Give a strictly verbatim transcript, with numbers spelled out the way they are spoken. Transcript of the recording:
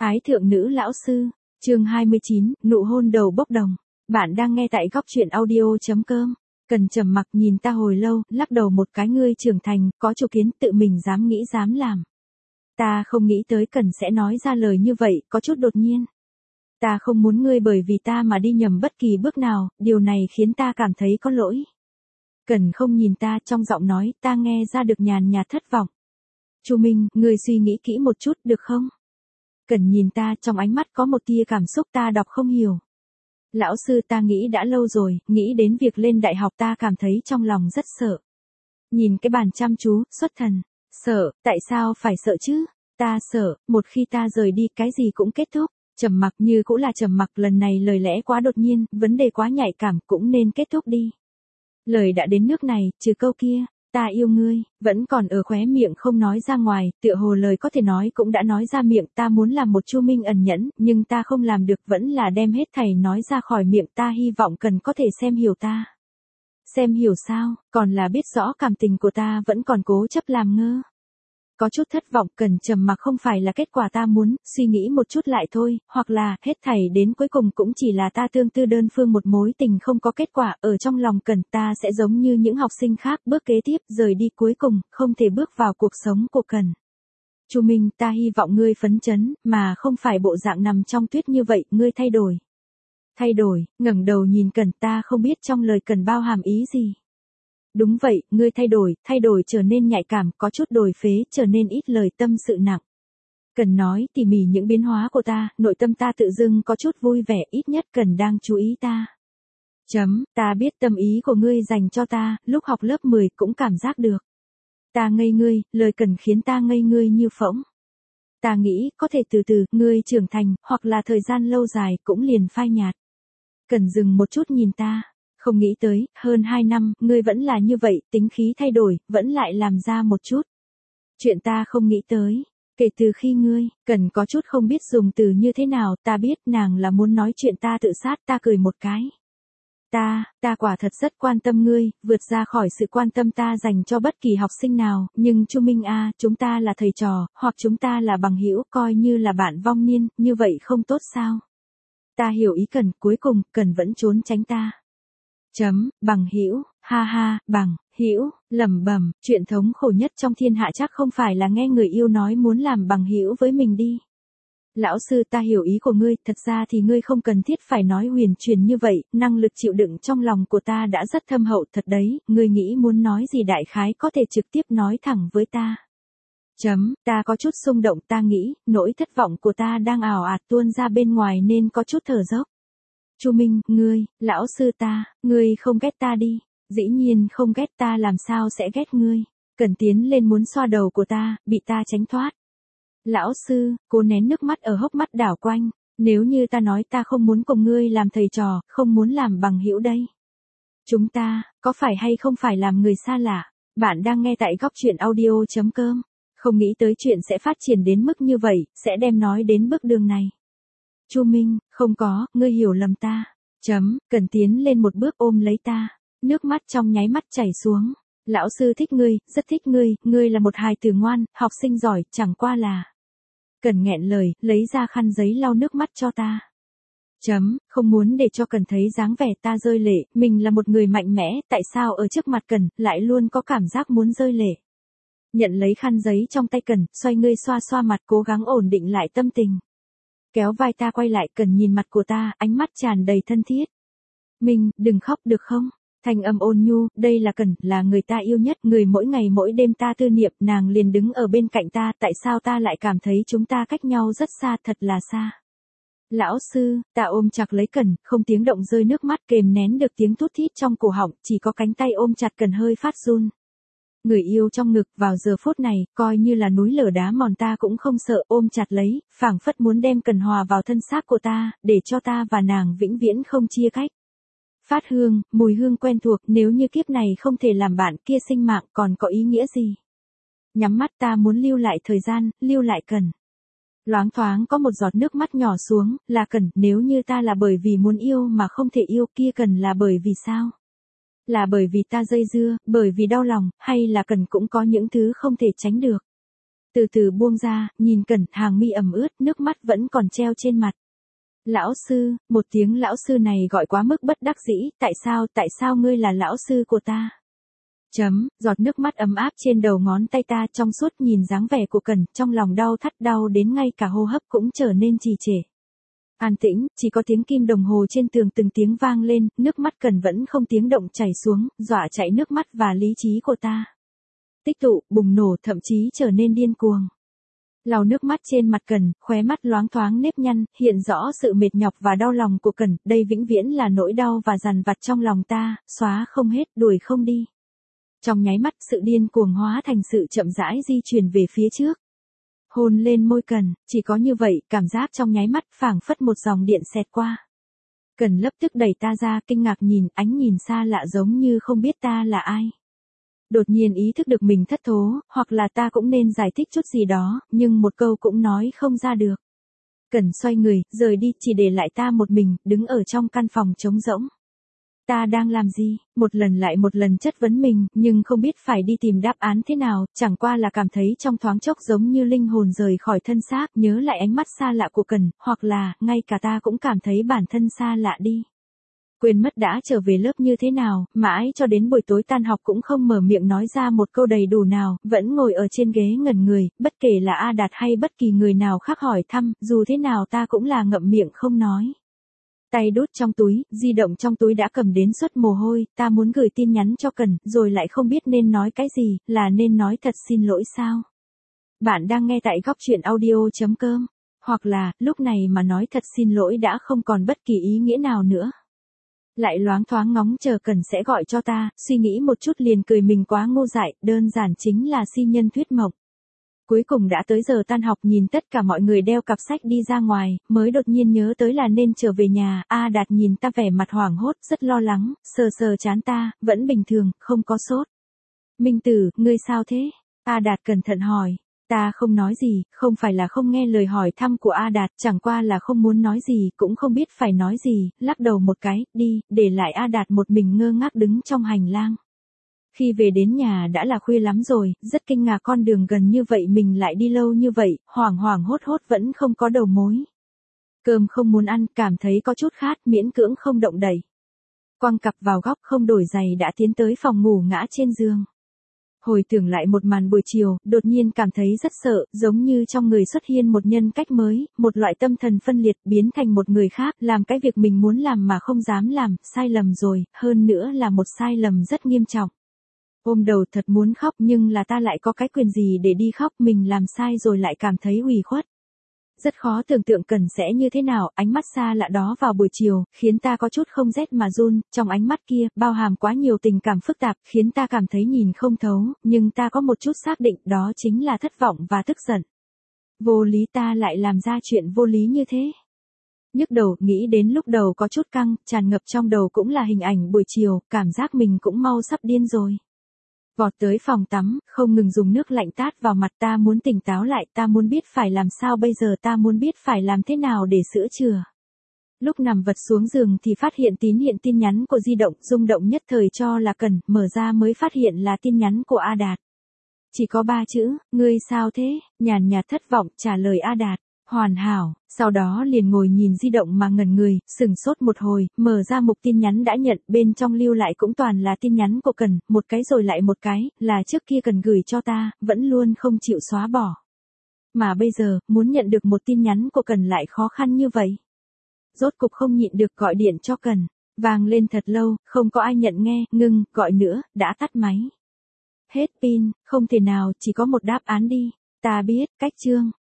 Ái thượng nữ lão sư, chương hai mươi chín, nụ hôn đầu bốc đồng. Bạn đang nghe tại góc truyện audio.com. Cần trầm mặc nhìn ta hồi lâu, lắc đầu một cái, ngươi trưởng thành, có chủ kiến, tự mình dám nghĩ dám làm. Ta không nghĩ tới Cần sẽ nói ra lời như vậy, có chút đột nhiên. Ta không muốn ngươi bởi vì ta mà đi nhầm bất kỳ bước nào, điều này khiến ta cảm thấy có lỗi. Cần không nhìn ta, trong giọng nói, ta nghe ra được nhàn nhạt thất vọng. Chu Minh, ngươi suy nghĩ kỹ một chút, được không? Cần nhìn ta, trong ánh mắt có một tia cảm xúc ta đọc không hiểu. Lão sư, ta nghĩ đã lâu rồi, nghĩ đến việc lên đại học ta cảm thấy trong lòng rất sợ. Nhìn cái bàn chăm chú, xuất thần. Sợ, tại sao phải sợ chứ? Ta sợ, một khi ta rời đi cái gì cũng kết thúc. Trầm mặc như cũng là trầm mặc, lần này lời lẽ quá đột nhiên, vấn đề quá nhạy cảm, cũng nên kết thúc đi. Lời đã đến nước này, trừ câu kia, ta yêu ngươi, vẫn còn ở khóe miệng không nói ra ngoài, tựa hồ lời có thể nói cũng đã nói ra miệng, ta muốn làm một Chu Minh ẩn nhẫn, nhưng ta không làm được, vẫn là đem hết thảy nói ra khỏi miệng, ta hy vọng Cần có thể xem hiểu ta. Xem hiểu sao, còn là biết rõ cảm tình của ta vẫn còn cố chấp làm ngơ. Có chút thất vọng, Cần trầm mặc không phải là kết quả ta muốn, suy nghĩ một chút lại thôi, hoặc là, hết thảy đến cuối cùng cũng chỉ là ta tương tư đơn phương một mối tình không có kết quả, ở trong lòng Cần ta sẽ giống như những học sinh khác, bước kế tiếp, rời đi cuối cùng, không thể bước vào cuộc sống của Cần. Chu Minh, ta hy vọng ngươi phấn chấn, mà không phải bộ dạng nằm trong tuyết như vậy, ngươi thay đổi. Thay đổi, ngẩng đầu nhìn Cần, ta không biết trong lời Cần bao hàm ý gì. Đúng vậy, ngươi thay đổi, thay đổi trở nên nhạy cảm, có chút đổi phế, trở nên ít lời, tâm sự nặng. Cần nói tỉ mỉ những biến hóa của ta, nội tâm ta tự dưng có chút vui vẻ, ít nhất Cần đang chú ý ta. Chấm, ta biết tâm ý của ngươi dành cho ta, lúc học lớp mười cũng cảm giác được. Ta ngây ngươi, lời Cần khiến ta ngây ngươi như phỗng. Ta nghĩ, có thể từ từ, ngươi trưởng thành, hoặc là thời gian lâu dài cũng liền phai nhạt. Cần dừng một chút nhìn ta. Không nghĩ tới, hơn hai năm, ngươi vẫn là như vậy, tính khí thay đổi, vẫn lại làm ra một chút. Chuyện ta không nghĩ tới. Kể từ khi ngươi, Cần có chút không biết dùng từ như thế nào, ta biết nàng là muốn nói chuyện ta tự sát, ta cười một cái. Ta, ta quả thật rất quan tâm ngươi, vượt ra khỏi sự quan tâm ta dành cho bất kỳ học sinh nào, nhưng Chu Minh a, chúng ta là thầy trò, hoặc chúng ta là bằng hữu, coi như là bạn vong niên, như vậy không tốt sao? Ta hiểu ý Cần, cuối cùng, Cần vẫn trốn tránh ta. Chấm, bằng hữu, ha ha, bằng hữu, lẩm bẩm, chuyện thống khổ nhất trong thiên hạ chắc không phải là nghe người yêu nói muốn làm bằng hữu với mình đi. Lão sư, ta hiểu ý của ngươi, thật ra thì ngươi không cần thiết phải nói huyền truyền như vậy, năng lực chịu đựng trong lòng của ta đã rất thâm hậu thật đấy, ngươi nghĩ muốn nói gì đại khái có thể trực tiếp nói thẳng với ta. Chấm, ta có chút xung động, ta nghĩ, nỗi thất vọng của ta đang ảo ạt tuôn ra bên ngoài nên có chút thở dốc. Chu Minh, ngươi, lão sư ta, ngươi không ghét ta đi, dĩ nhiên không ghét, ta làm sao sẽ ghét ngươi. Cần tiến lên muốn xoa đầu của ta, bị ta tránh thoát. Lão sư, cô nén nước mắt ở hốc mắt đảo quanh, nếu như ta nói ta không muốn cùng ngươi làm thầy trò, không muốn làm bằng hữu đây. Chúng ta, có phải hay không phải làm người xa lạ? Bạn đang nghe tại góc truyện audio.com, không nghĩ tới chuyện sẽ phát triển đến mức như vậy, sẽ đem nói đến bước đường này. Chu Minh, không có, ngươi hiểu lầm ta. Chấm, Cần tiến lên một bước ôm lấy ta, nước mắt trong nháy mắt chảy xuống. Lão sư thích ngươi, rất thích ngươi, ngươi là một hài tử ngoan, học sinh giỏi, chẳng qua là. Cần nghẹn lời, lấy ra khăn giấy lau nước mắt cho ta. Chấm, không muốn để cho Cần thấy dáng vẻ ta rơi lệ, mình là một người mạnh mẽ, tại sao ở trước mặt Cần, lại luôn có cảm giác muốn rơi lệ. Nhận lấy khăn giấy trong tay Cần, xoay ngươi xoa xoa mặt, cố gắng ổn định lại tâm tình. Kéo vai ta quay lại, Cần nhìn mặt của ta, ánh mắt tràn đầy thân thiết. Mình, đừng khóc được không? Thanh âm ôn nhu, đây là Cần, là người ta yêu nhất, người mỗi ngày mỗi đêm ta tư niệm, nàng liền đứng ở bên cạnh ta, tại sao ta lại cảm thấy chúng ta cách nhau rất xa, thật là xa. Lão sư, ta ôm chặt lấy Cần, không tiếng động rơi nước mắt, kềm nén được tiếng thút thít trong cổ họng, chỉ có cánh tay ôm chặt Cần hơi phát run. Người yêu trong ngực, vào giờ phút này, coi như là núi lở đá mòn ta cũng không sợ, ôm chặt lấy, phảng phất muốn đem Cần hòa vào thân xác của ta, để cho ta và nàng vĩnh viễn không chia cách. Phát hương, mùi hương quen thuộc, nếu như kiếp này không thể làm bạn, kia sinh mạng còn có ý nghĩa gì? Nhắm mắt, ta muốn lưu lại thời gian, lưu lại Cần. Loáng thoáng có một giọt nước mắt nhỏ xuống, là Cần, nếu như ta là bởi vì muốn yêu mà không thể yêu, kia Cần là bởi vì sao? Là bởi vì ta dây dưa, bởi vì đau lòng, hay là Cần cũng có những thứ không thể tránh được. Từ từ buông ra, nhìn Cẩn, hàng mi ẩm ướt, nước mắt vẫn còn treo trên mặt. Lão sư, một tiếng lão sư này gọi quá mức bất đắc dĩ, tại sao, tại sao ngươi là lão sư của ta? Chấm, giọt nước mắt ấm áp trên đầu ngón tay ta trong suốt nhìn dáng vẻ của Cẩn, trong lòng đau thắt đau đến ngay cả hô hấp cũng trở nên trì trệ. An tĩnh, chỉ có tiếng kim đồng hồ trên tường từng tiếng vang lên, nước mắt Cẩn vẫn không tiếng động chảy xuống, dọa chảy nước mắt và lý trí của ta. Tích tụ, bùng nổ, thậm chí trở nên điên cuồng. Lau nước mắt trên mặt Cẩn, khóe mắt loáng thoáng nếp nhăn, hiện rõ sự mệt nhọc và đau lòng của Cẩn, đây vĩnh viễn là nỗi đau và dằn vặt trong lòng ta, xóa không hết, đuổi không đi. Trong nháy mắt, sự điên cuồng hóa thành sự chậm rãi di chuyển về phía trước. Hôn lên môi Cẩn, chỉ có như vậy, cảm giác trong nháy mắt phảng phất một dòng điện xẹt qua. Cẩn lập tức đẩy ta ra, kinh ngạc nhìn, ánh nhìn xa lạ giống như không biết ta là ai. Đột nhiên ý thức được mình thất thố, hoặc là ta cũng nên giải thích chút gì đó, nhưng một câu cũng nói không ra được. Cẩn xoay người, rời đi, chỉ để lại ta một mình, đứng ở trong căn phòng trống rỗng. Ta đang làm gì? Một lần lại một lần chất vấn mình, nhưng không biết phải đi tìm đáp án thế nào, chẳng qua là cảm thấy trong thoáng chốc giống như linh hồn rời khỏi thân xác, nhớ lại ánh mắt xa lạ của Cẩn, hoặc là, ngay cả ta cũng cảm thấy bản thân xa lạ đi. Quên mất đã trở về lớp như thế nào, mãi cho đến buổi tối tan học cũng không mở miệng nói ra một câu đầy đủ nào, vẫn ngồi ở trên ghế ngẩn người, bất kể là A Đạt hay bất kỳ người nào khác hỏi thăm, dù thế nào ta cũng là ngậm miệng không nói. Tay đút trong túi, di động trong túi đã cầm đến suất mồ hôi, ta muốn gửi tin nhắn cho Cẩn, rồi lại không biết nên nói cái gì, là nên nói thật xin lỗi sao? Bạn đang nghe tại góc truyện audio chấm com, hoặc là, lúc này mà nói thật xin lỗi đã không còn bất kỳ ý nghĩa nào nữa. Lại loáng thoáng ngóng chờ Cẩn sẽ gọi cho ta, suy nghĩ một chút liền cười mình quá ngu dại, đơn giản chính là si nhân thuyết mộng. Cuối cùng đã tới giờ tan học, nhìn tất cả mọi người đeo cặp sách đi ra ngoài, mới đột nhiên nhớ tới là nên trở về nhà. A Đạt nhìn ta vẻ mặt hoảng hốt, rất lo lắng, sờ sờ trán ta, vẫn bình thường, không có sốt. Minh Tử, ngươi sao thế? A Đạt cẩn thận hỏi. Ta không nói gì, không phải là không nghe lời hỏi thăm của A Đạt, chẳng qua là không muốn nói gì, cũng không biết phải nói gì, lắc đầu một cái, đi, để lại A Đạt một mình ngơ ngác đứng trong hành lang. Khi về đến nhà đã là khuya lắm rồi, rất kinh ngạc con đường gần như vậy mình lại đi lâu như vậy, hoảng hoảng hốt hốt vẫn không có đầu mối. Cơm không muốn ăn, cảm thấy có chút khát, miễn cưỡng không động đậy. Quăng cặp vào góc không đổi giày đã tiến tới phòng ngủ ngã trên giường. Hồi tưởng lại một màn buổi chiều, đột nhiên cảm thấy rất sợ, giống như trong người xuất hiện một nhân cách mới, một loại tâm thần phân liệt biến thành một người khác, làm cái việc mình muốn làm mà không dám làm, sai lầm rồi, hơn nữa là một sai lầm rất nghiêm trọng. Ôm đầu thật muốn khóc nhưng là ta lại có cái quyền gì để đi khóc, mình làm sai rồi lại cảm thấy ủy khuất. Rất khó tưởng tượng Cẩn sẽ như thế nào, ánh mắt xa lạ đó vào buổi chiều, khiến ta có chút không rét mà run, trong ánh mắt kia, bao hàm quá nhiều tình cảm phức tạp, khiến ta cảm thấy nhìn không thấu, nhưng ta có một chút xác định, đó chính là thất vọng và tức giận. Vô lý, ta lại làm ra chuyện vô lý như thế. Nhức đầu, nghĩ đến lúc đầu có chút căng, tràn ngập trong đầu cũng là hình ảnh buổi chiều, cảm giác mình cũng mau sắp điên rồi. Vọt tới phòng tắm, không ngừng dùng nước lạnh tát vào mặt, ta muốn tỉnh táo lại, ta muốn biết phải làm sao bây giờ, ta muốn biết phải làm thế nào để sửa chữa. Lúc nằm vật xuống giường thì phát hiện tín hiện tin nhắn của di động, rung động nhất thời cho là Cẩn, mở ra mới phát hiện là tin nhắn của A Đạt. Chỉ có ba chữ, ngươi sao thế, nhàn nhạt thất vọng, trả lời A Đạt, hoàn hảo, sau đó liền ngồi nhìn di động mà ngẩn người, sừng sốt một hồi, mở ra mục tin nhắn đã nhận, bên trong lưu lại cũng toàn là tin nhắn của Cẩn, một cái rồi lại một cái, là trước kia Cẩn gửi cho ta, vẫn luôn không chịu xóa bỏ. Mà bây giờ, muốn nhận được một tin nhắn của Cẩn lại khó khăn như vậy. Rốt cục không nhịn được gọi điện cho Cẩn, vang lên thật lâu, không có ai nhận nghe, ngưng, gọi nữa, đã tắt máy. Hết pin, không thể nào, chỉ có một đáp án đi, ta biết, cách chương.